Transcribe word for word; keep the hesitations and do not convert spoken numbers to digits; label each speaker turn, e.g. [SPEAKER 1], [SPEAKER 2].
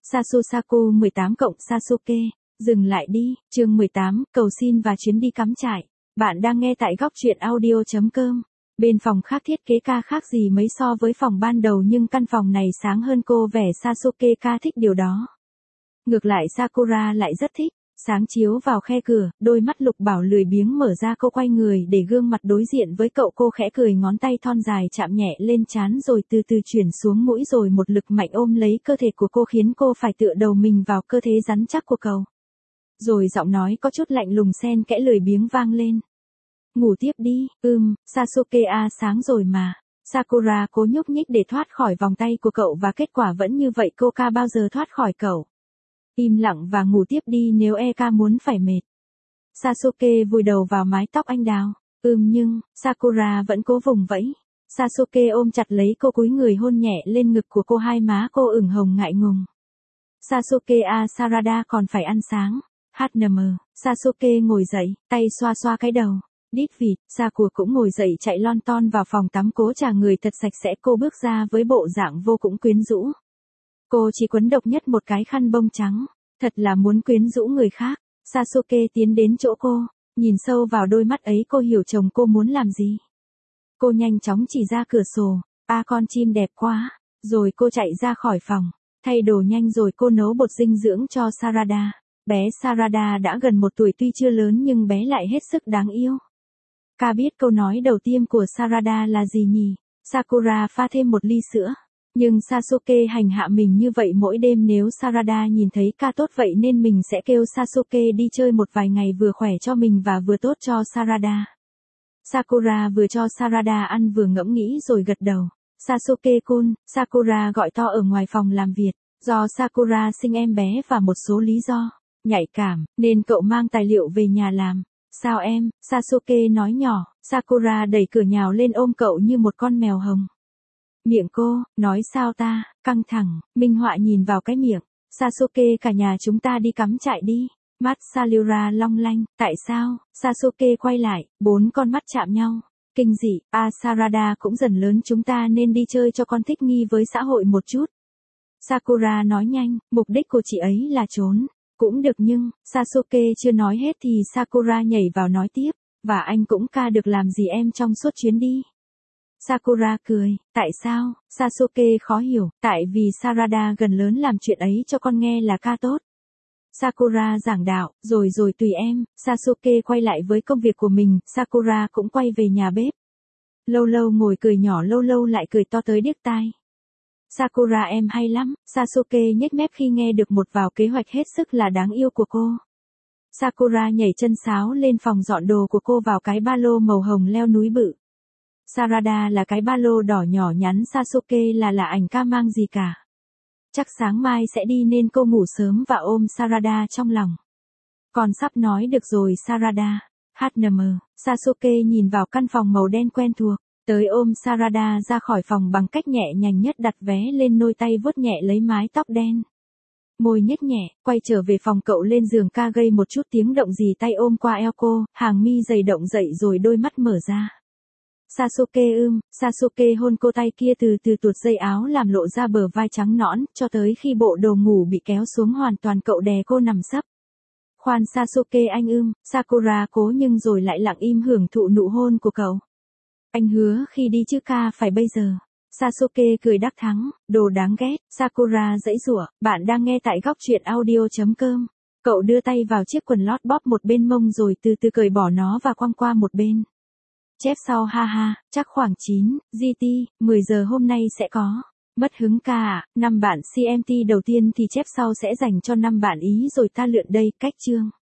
[SPEAKER 1] Sasusaku mười tám cộng Sasuke, dừng lại đi, chương mười tám, cầu xin và chuyến đi cắm trại. Bạn đang nghe tại góc truyện audio.com. Bên phòng khác thiết kế ca khác gì mấy so với phòng ban đầu nhưng căn phòng này sáng hơn cô vẻ Sasuke ca thích điều đó. Ngược lại Sakura lại rất thích. Sáng chiếu vào khe cửa, đôi mắt Lục Bảo lười biếng mở ra, cô quay người để gương mặt đối diện với cậu, cô khẽ cười, ngón tay thon dài chạm nhẹ lên trán rồi từ từ chuyển xuống mũi, rồi một lực mạnh ôm lấy cơ thể của cô khiến cô phải tựa đầu mình vào cơ thể rắn chắc của cậu. Rồi giọng nói có chút lạnh lùng xen kẽ lười biếng vang lên. Ngủ tiếp đi, ưm, Sasuke à, sáng rồi mà. Sakura cố nhúc nhích để thoát khỏi vòng tay của cậu và kết quả vẫn như vậy, cô ca bao giờ thoát khỏi cậu. Im lặng và ngủ tiếp đi nếu Eka muốn phải mệt. Sasuke vùi đầu vào mái tóc anh đào. Ừm nhưng, Sakura vẫn cố vùng vẫy. Sasuke ôm chặt lấy cô, cúi người hôn nhẹ lên ngực của cô, hai má cô ửng hồng ngại ngùng. Sasuke à, Sarada còn phải ăn sáng. hát en em, Sasuke ngồi dậy, tay xoa xoa cái đầu. Đít vịt, Sakura cũng ngồi dậy chạy lon ton vào phòng tắm cố trả người thật sạch sẽ, cô bước ra với bộ dạng vô cùng quyến rũ. Cô chỉ quấn độc nhất một cái khăn bông trắng, thật là muốn quyến rũ người khác. Sasuke tiến đến chỗ cô, nhìn sâu vào đôi mắt ấy, cô hiểu chồng cô muốn làm gì. Cô nhanh chóng chỉ ra cửa sổ, a con chim đẹp quá, rồi cô chạy ra khỏi phòng, thay đồ nhanh rồi cô nấu bột dinh dưỡng cho Sarada. Bé Sarada đã gần một tuổi, tuy chưa lớn nhưng bé lại hết sức đáng yêu. Ca biết câu nói đầu tiên của Sarada là gì nhỉ? Sakura pha thêm một ly sữa. Nhưng Sasuke hành hạ mình như vậy mỗi đêm, nếu Sarada nhìn thấy ca tốt vậy nên mình sẽ kêu Sasuke đi chơi một vài ngày, vừa khỏe cho mình và vừa tốt cho Sarada. Sakura vừa cho Sarada ăn vừa ngẫm nghĩ rồi gật đầu. Sasuke-kun, Sakura gọi to ở ngoài phòng làm việc. Do Sakura sinh em bé và một số lý do nhạy cảm nên cậu mang tài liệu về nhà làm. Sao em? Sasuke nói nhỏ. Sakura đẩy cửa nhào lên ôm cậu như một con mèo hồng. Miệng cô, nói sao ta, căng thẳng, minh họa nhìn vào cái miệng. Sasuke, cả nhà chúng ta đi cắm trại đi. Mắt Sakura long lanh, tại sao? Sasuke quay lại, bốn con mắt chạm nhau. Kinh dị, à Sarada cũng dần lớn, chúng ta nên đi chơi cho con thích nghi với xã hội một chút. Sakura nói nhanh, mục đích của chị ấy là trốn. Cũng được nhưng, Sasuke chưa nói hết thì Sakura nhảy vào nói tiếp. Và anh cũng ca được làm gì em trong suốt chuyến đi. Sakura cười, tại sao? Sasuke khó hiểu, tại vì Sarada gần lớn, làm chuyện ấy cho con nghe là ca tốt. Sakura giảng đạo, rồi rồi tùy em. Sasuke quay lại với công việc của mình, Sakura cũng quay về nhà bếp. Lâu lâu ngồi cười nhỏ, lâu lâu lại cười to tới điếc tai. Sakura em hay lắm, Sasuke nhếch mép khi nghe được một vào kế hoạch hết sức là đáng yêu của cô. Sakura nhảy chân sáo lên phòng dọn đồ của cô vào cái ba lô màu hồng leo núi bự. Sarada là cái ba lô đỏ nhỏ nhắn, Sasuke là là ảnh ca mang gì cả. Chắc sáng mai sẽ đi nên cô ngủ sớm và ôm Sarada trong lòng. Con sắp nói được rồi Sarada. hát en em, Sasuke nhìn vào căn phòng màu đen quen thuộc, tới ôm Sarada ra khỏi phòng bằng cách nhẹ nhàng nhất, đặt vé lên nôi, tay vuốt nhẹ lấy mái tóc đen. Môi nhếch nhẹ, quay trở về phòng cậu lên giường ca gây một chút tiếng động gì, tay ôm qua eo cô, hàng mi dày động dậy rồi đôi mắt mở ra. Sasuke ưm, Sasuke hôn cô, tay kia từ từ tuột dây áo làm lộ ra bờ vai trắng nõn, cho tới khi bộ đồ ngủ bị kéo xuống hoàn toàn, cậu đè cô nằm sấp. Khoan Sasuke anh ưm, Sakura cố nhưng rồi lại lặng im hưởng thụ nụ hôn của cậu. Anh hứa khi đi chứ ca, phải bây giờ. Sasuke cười đắc thắng, đồ đáng ghét. Sakura giãy giụa, bạn đang nghe tại góc truyện audio.com. Cậu đưa tay vào chiếc quần lót bóp một bên mông rồi từ từ cởi bỏ nó và quăng qua một bên. Chép sau ha ha, chắc khoảng chín giê tê, mười giờ hôm nay sẽ có. Mất hứng ca à, năm bạn xê em tê đầu tiên thì chép sau sẽ dành cho năm bạn Ý rồi ta lượn đây, cách chương.